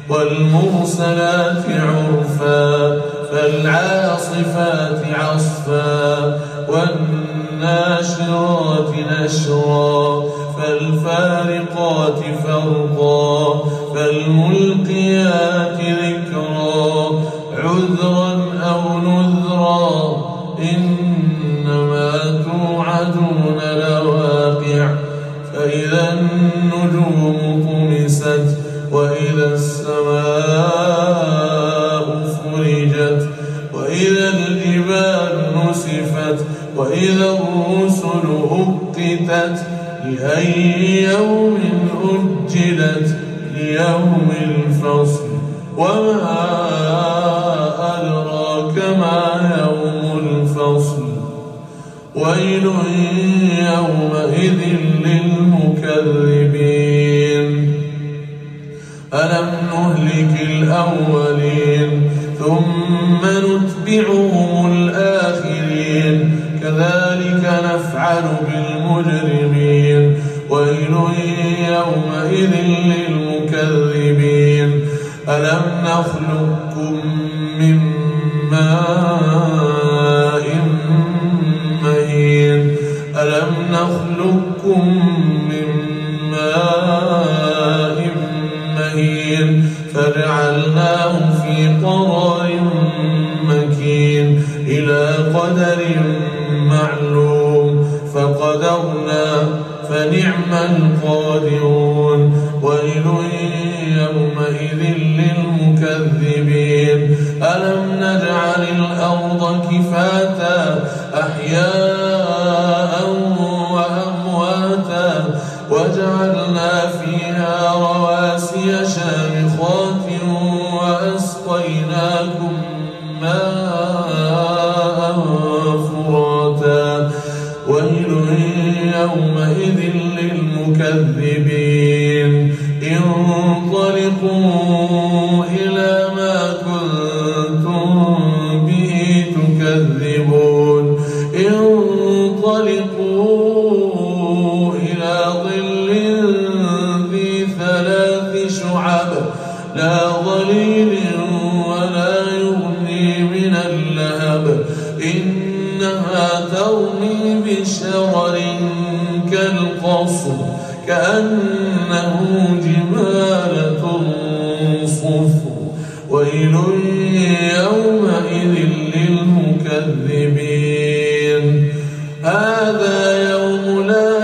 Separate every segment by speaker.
Speaker 1: والمرسلات عرفا فالعاصفات عصفا والناشرات نشرا فالفارقات فرقا فالملقيات ذكرا عذرا أو نذرا إنما توعدون لواقع فإذا النجوم طمست وإذا السماء فرجت وإذا الجبال نسفت وإذا الرسل أقتت لأي يوم أجلت ليوم الفصل وما أدراك ما يوم الفصل ويل يومئذ للمكذبين ألم نهلك الأولين ثم نتبعهم الآخرين كذلك نفعل بالمجرمين ويل يومئذ للمكذبين ألم نخلقكم من ماء مهين ألم نخلقكم من ماء مهين فجعلناه في قرار مكين إلى قدر معلوم فقدرنا فنعم القادرون ويل يومئذ للمكذبين ألم نجعل الأرض كفاتا أحياء وأمواتا وجعلنا فيها رواسي شامخات وأسقيناكم ماء فراتا ويل يومئذ للمكذبين انطلقوا إلى ما كنتم به تكذبون انطلقوا إلى ظل ذي 3 شعب لا ظليل ولا يغني من اللهب إنها ترمي بشرر كالقصر كأنه جمالة صفر ويل يومئذ للمكذبين هذا يوم لا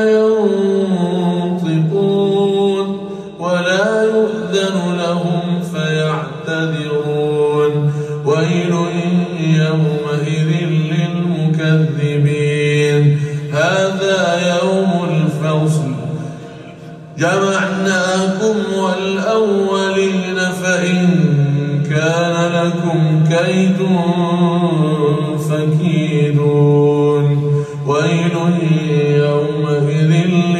Speaker 1: ينطقون ولا يؤذن لهم فيعتذرون ويل يومئذ للمكذبين هذا يوم الفصل جمعناكم والأولين فإن كان لكم كيد فكيدون ويل يومئذ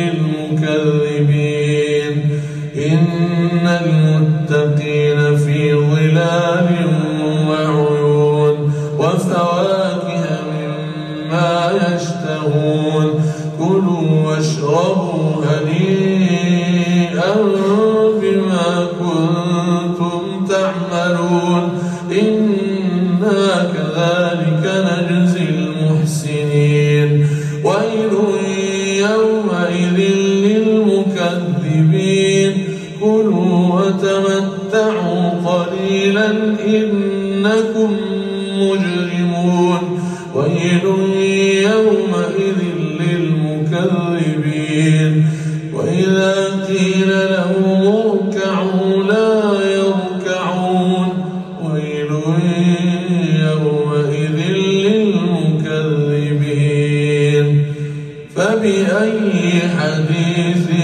Speaker 1: للمكذبين إن المتقين في ظلال وعيون وفواكه مما يشتهون كلوا واشربوا هنيئا بما كنتم تعملون إنا كذلك نجزي المحسنين ويل يومئذ للمكذبين كلوا وتمتعوا قليلا إنكم مجرمون ويل يومئذ للمكذبين وإذا قيل لهم اركعوا لا يركعون ويل يومئذ للمكذبين فبأي حديث